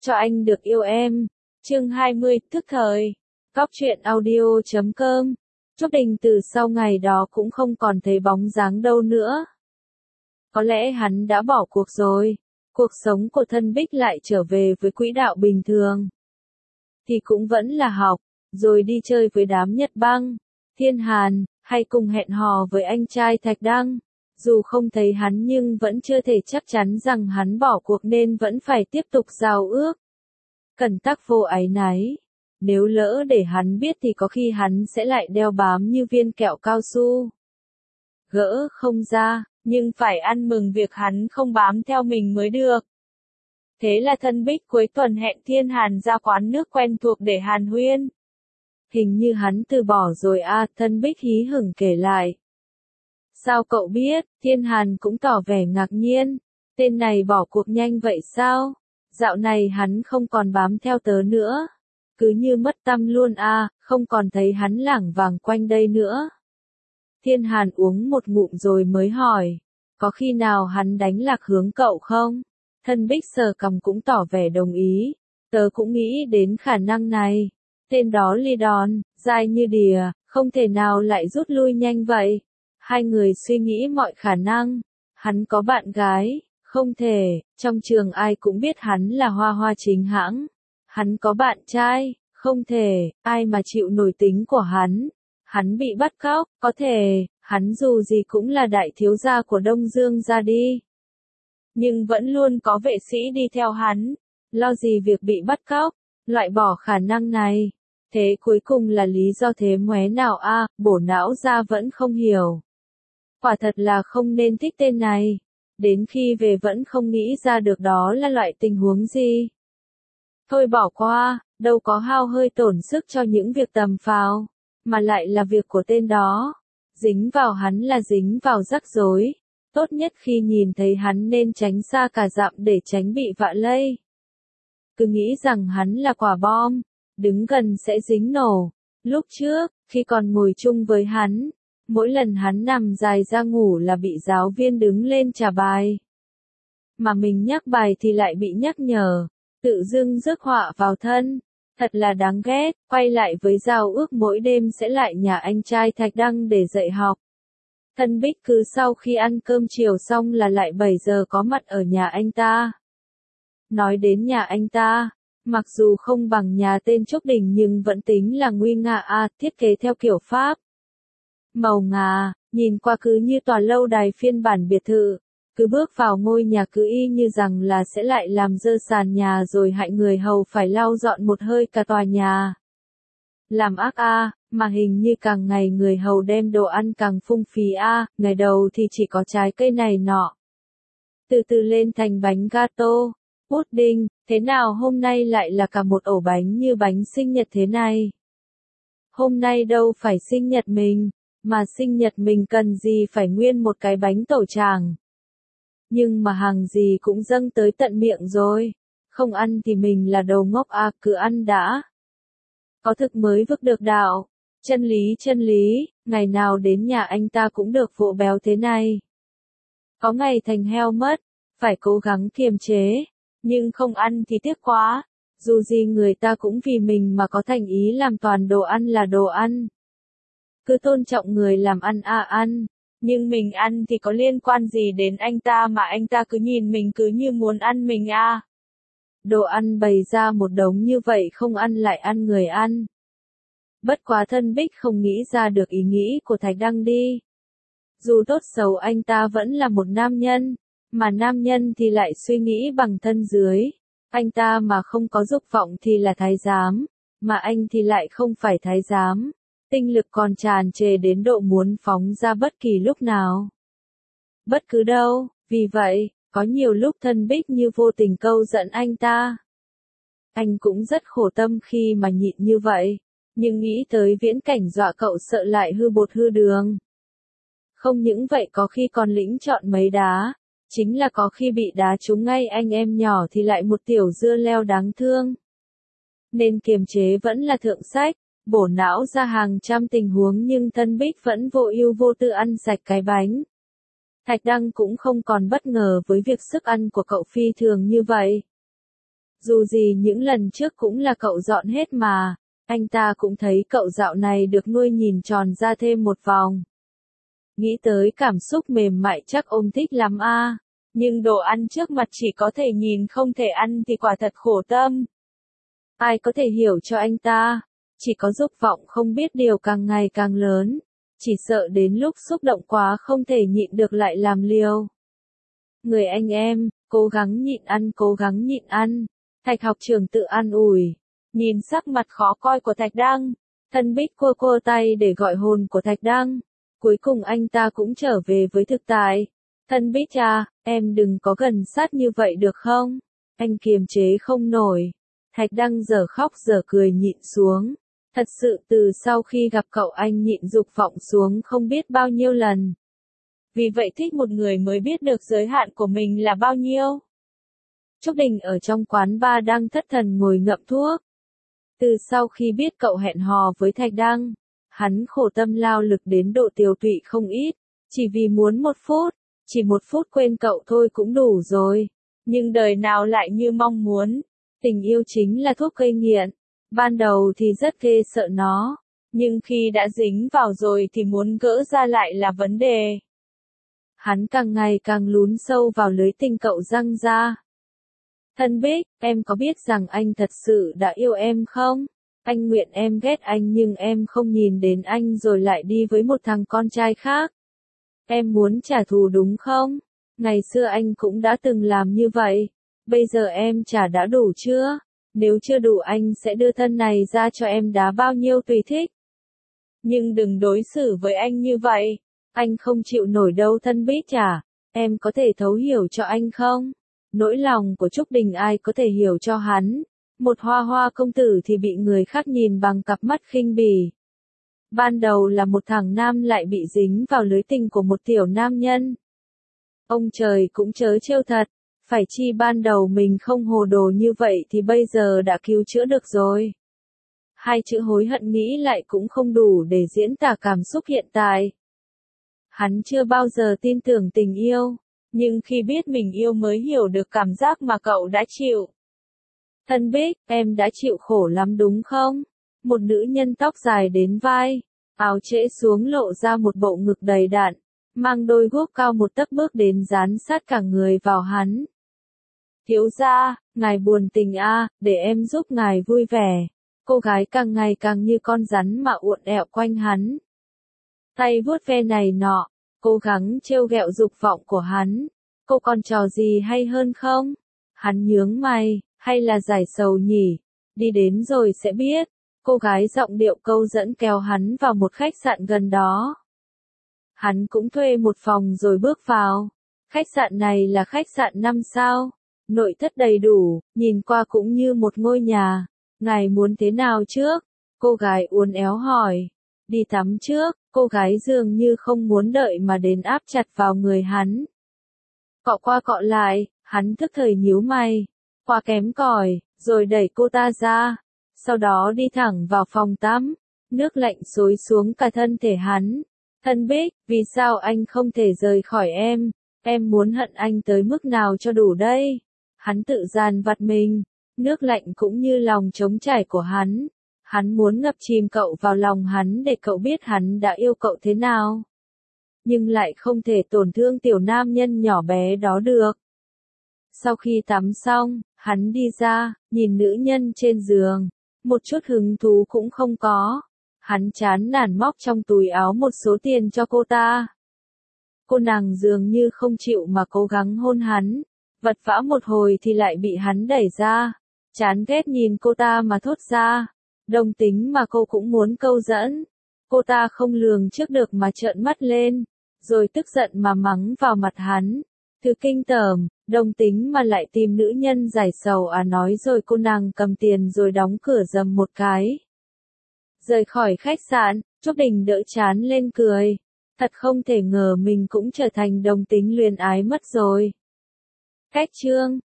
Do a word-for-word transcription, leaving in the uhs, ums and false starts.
Cho anh được yêu em. Chương hai mươi, thức thời. Cóc truyện audio chấm com. Trúc Đình từ sau ngày đó cũng không còn thấy bóng dáng đâu nữa. Có lẽ hắn đã bỏ cuộc rồi. Cuộc sống của Thân Bích lại trở về với quỹ đạo bình thường. Thì cũng vẫn là học, rồi đi chơi với đám Nhật Băng, Thiên Hàn, hay cùng hẹn hò với anh trai Thạch Đăng. Dù không thấy hắn nhưng vẫn chưa thể chắc chắn rằng hắn bỏ cuộc nên vẫn phải tiếp tục giao ước. Cẩn tắc vô áy náy. Nếu lỡ để hắn biết thì có khi hắn sẽ lại đeo bám như viên kẹo cao su. Gỡ không ra, nhưng phải ăn mừng việc hắn không bám theo mình mới được. Thế là Thân Bích cuối tuần hẹn Thiên Hàn ra quán nước quen thuộc để hàn huyên. Hình như hắn từ bỏ rồi à, Thân Bích hí hửng kể lại. Sao cậu biết? Thiên Hàn cũng tỏ vẻ ngạc nhiên. Tên này bỏ cuộc nhanh vậy sao? Dạo này hắn không còn bám theo tớ nữa. Cứ như mất tăm luôn à, không còn thấy hắn lảng vàng quanh đây nữa. Thiên Hàn uống một ngụm rồi mới hỏi. Có khi nào hắn đánh lạc hướng cậu không? Thân Bích sờ cằm cũng tỏ vẻ đồng ý. Tớ cũng nghĩ đến khả năng này. Tên đó li đòn, dai như đìa, không thể nào lại rút lui nhanh vậy. Hai người suy nghĩ mọi khả năng. Hắn có bạn gái, không thể, trong trường ai cũng biết hắn là hoa hoa chính hãng. Hắn có bạn trai, không thể, ai mà chịu nổi tính của hắn. Hắn bị bắt cóc, có thể, hắn dù gì cũng là đại thiếu gia của Đông Dương gia đi. Nhưng vẫn luôn có vệ sĩ đi theo hắn, lo gì việc bị bắt cóc, loại bỏ khả năng này. Thế cuối cùng là lý do thế ngoé nào a, à, bổ não ra vẫn không hiểu. Quả thật là không nên thích tên này. Đến khi về vẫn không nghĩ ra được đó là loại tình huống gì. Thôi bỏ qua, đâu có hao hơi tổn sức cho những việc tầm phào, mà lại là việc của tên đó. Dính vào hắn là dính vào rắc rối. Tốt nhất khi nhìn thấy hắn nên tránh xa cả dặm để tránh bị vạ lây. Cứ nghĩ rằng hắn là quả bom, đứng gần sẽ dính nổ. Lúc trước, khi còn ngồi chung với hắn, mỗi lần hắn nằm dài ra ngủ là bị giáo viên đứng lên trả bài. Mà mình nhắc bài thì lại bị nhắc nhở, tự dưng rước họa vào thân. Thật là đáng ghét, quay lại với giao ước mỗi đêm sẽ lại nhà anh trai Thạch Đăng để dạy học. Thân Bích cứ sau khi ăn cơm chiều xong là lại bảy giờ có mặt ở nhà anh ta. Nói đến nhà anh ta, mặc dù không bằng nhà tên Trúc Đình nhưng vẫn tính là nguy nga a, thiết kế theo kiểu Pháp. Màu ngà, nhìn qua cứ như tòa lâu đài phiên bản biệt thự, cứ bước vào ngôi nhà cứ y như rằng là sẽ lại làm dơ sàn nhà rồi hại người hầu phải lau dọn một hơi cả tòa nhà. Làm ác a, mà hình như càng ngày người hầu đem đồ ăn càng phung phí a, ngày đầu thì chỉ có trái cây này nọ. Từ từ lên thành bánh gato, pudding, thế nào hôm nay lại là cả một ổ bánh như bánh sinh nhật thế này. Hôm nay đâu phải sinh nhật mình, mà sinh nhật mình cần gì phải nguyên một cái bánh tổ chàng. Nhưng mà hàng gì cũng dâng tới tận miệng rồi, không ăn thì mình là đồ ngốc à, cứ ăn đã. Có thực mới vực được đạo, chân lý chân lý, ngày nào đến nhà anh ta cũng được vụ béo thế này. Có ngày thành heo mất, phải cố gắng kiềm chế, nhưng không ăn thì tiếc quá, dù gì người ta cũng vì mình mà có thành ý làm toàn đồ ăn là đồ ăn. Cứ tôn trọng người làm ăn à ăn, nhưng mình ăn thì có liên quan gì đến anh ta mà anh ta cứ nhìn mình cứ như muốn ăn mình à. Đồ ăn bày ra một đống như vậy không ăn lại ăn người ăn. Bất quá Thân Bích không nghĩ ra được ý nghĩ của Thạch Đăng đi. Dù tốt xấu anh ta vẫn là một nam nhân, mà nam nhân thì lại suy nghĩ bằng thân dưới. Anh ta mà không có dục vọng thì là thái giám, mà anh thì lại không phải thái giám. Tinh lực còn tràn trề đến độ muốn phóng ra bất kỳ lúc nào. Bất cứ đâu, vì vậy, có nhiều lúc Thân Bích như vô tình câu giận anh ta. Anh cũng rất khổ tâm khi mà nhịn như vậy, nhưng nghĩ tới viễn cảnh dọa cậu sợ lại hư bột hư đường. Không những vậy có khi còn lĩnh chọn mấy đá, chính là có khi bị đá trúng ngay anh em nhỏ thì lại một tiểu dưa leo đáng thương. Nên kiềm chế vẫn là thượng sách. Bổ não ra hàng trăm tình huống nhưng Thân Bích vẫn vô ưu vô tư ăn sạch cái bánh. Thạch Đăng cũng không còn bất ngờ với việc sức ăn của cậu phi thường như vậy. Dù gì những lần trước cũng là cậu dọn hết mà, anh ta cũng thấy cậu dạo này được nuôi nhìn tròn ra thêm một vòng. Nghĩ tới cảm xúc mềm mại chắc ông thích lắm a. Nhưng đồ ăn trước mặt chỉ có thể nhìn không thể ăn thì quả thật khổ tâm. Ai có thể hiểu cho anh ta, chỉ có dục vọng không biết điều càng ngày càng lớn, chỉ sợ đến lúc xúc động quá không thể nhịn được lại làm liều. Người anh em, cố gắng nhịn ăn cố gắng nhịn ăn, Thạch học trưởng tự an ủi. Nhìn sắc mặt khó coi của Thạch Đăng, Thân Bích cua cua tay để gọi hồn của Thạch Đăng. Cuối cùng anh ta cũng trở về với thực tại. Thân Bích à, em đừng có gần sát như vậy được không? Anh kiềm chế không nổi. Thạch Đăng giờ khóc giờ cười nhịn xuống. Thật sự từ sau khi gặp cậu anh nhịn dục vọng xuống không biết bao nhiêu lần. Vì vậy thích một người mới biết được giới hạn của mình là bao nhiêu. Trúc Đình ở trong quán bar đang thất thần ngồi ngậm thuốc. Từ sau khi biết cậu hẹn hò với Thạch Đăng, hắn khổ tâm lao lực đến độ tiều tụy không ít, chỉ vì muốn một phút, chỉ một phút quên cậu thôi cũng đủ rồi. Nhưng đời nào lại như mong muốn, tình yêu chính là thuốc gây nghiện, ban đầu thì rất ghê sợ nó, nhưng khi đã dính vào rồi thì muốn gỡ ra lại là vấn đề. Hắn càng ngày càng lún sâu vào lưới tình cậu giăng ra. Thân Bích, em có biết rằng anh thật sự đã yêu em không? Anh nguyện em ghét anh nhưng em không nhìn đến anh rồi lại đi với một thằng con trai khác. Em muốn trả thù đúng không? Ngày xưa anh cũng đã từng làm như vậy. Bây giờ em trả đã đủ chưa? Nếu chưa đủ anh sẽ đưa thân này ra cho em đá bao nhiêu tùy thích. Nhưng đừng đối xử với anh như vậy. Anh không chịu nổi đâu Thân Bích à. Em có thể thấu hiểu cho anh không? Nỗi lòng của Trúc Đình ai có thể hiểu cho hắn. Một hoa hoa công tử thì bị người khác nhìn bằng cặp mắt khinh bỉ. Ban đầu là một thằng nam lại bị dính vào lưới tình của một tiểu nam nhân. Ông trời cũng chớ trêu thật, phải chi ban đầu mình không hồ đồ như vậy thì bây giờ đã cứu chữa được rồi. Hai chữ hối hận nghĩ lại cũng không đủ để diễn tả cảm xúc hiện tại. Hắn chưa bao giờ tin tưởng tình yêu, nhưng khi biết mình yêu mới hiểu được cảm giác mà cậu đã chịu. Thân Bích, em đã chịu khổ lắm đúng không? Một nữ nhân tóc dài đến vai, áo trễ xuống lộ ra một bộ ngực đầy đặn, mang đôi guốc cao một tấc bước đến dán sát cả người vào hắn. Thiếu gia, ngài buồn tình a, à, để em giúp ngài vui vẻ. Cô gái càng ngày càng như con rắn mà uộn ẹo quanh hắn. Tay vuốt ve này nọ, cố gắng trêu ghẹo dục vọng của hắn. Cô còn trò gì hay hơn không? Hắn nhướng mày, hay là giải sầu nhỉ? Đi đến rồi sẽ biết. Cô gái giọng điệu câu dẫn kéo hắn vào một khách sạn gần đó. Hắn cũng thuê một phòng rồi bước vào. Khách sạn này là khách sạn năm sao. Nội thất đầy đủ, nhìn qua cũng như một ngôi nhà. Ngài muốn thế nào trước? Cô gái uốn éo hỏi. Đi tắm trước, cô gái dường như không muốn đợi mà đến áp chặt vào người hắn. Cọ qua cọ lại, hắn thức thời nhíu mày. Qua kém cỏi, rồi đẩy cô ta ra. Sau đó đi thẳng vào phòng tắm. Nước lạnh xối xuống cả thân thể hắn. Thân Bích, vì sao anh không thể rời khỏi em? Em muốn hận anh tới mức nào cho đủ đây? Hắn tự dàn vặt mình. Nước lạnh cũng như lòng trống trải của hắn. Hắn muốn ngập chìm cậu vào lòng hắn để cậu biết hắn đã yêu cậu thế nào. Nhưng lại không thể tổn thương tiểu nam nhân nhỏ bé đó được. Sau khi tắm xong, hắn đi ra, nhìn nữ nhân trên giường. Một chút hứng thú cũng không có. Hắn chán nản móc trong túi áo một số tiền cho cô ta. Cô nàng dường như không chịu mà cố gắng hôn hắn. Vật vã một hồi thì lại bị hắn đẩy ra. Chán ghét nhìn cô ta mà thốt ra. Đồng tính mà cô cũng muốn câu dẫn. Cô ta không lường trước được mà trợn mắt lên. Rồi tức giận mà mắng vào mặt hắn. Thứ kinh tởm, đồng tính mà lại tìm nữ nhân giải sầu à nói rồi cô nàng cầm tiền rồi đóng cửa rầm một cái. Rời khỏi khách sạn, Trúc Đình đỡ chán lên cười. Thật không thể ngờ mình cũng trở thành đồng tính luyến ái mất rồi. Cách chương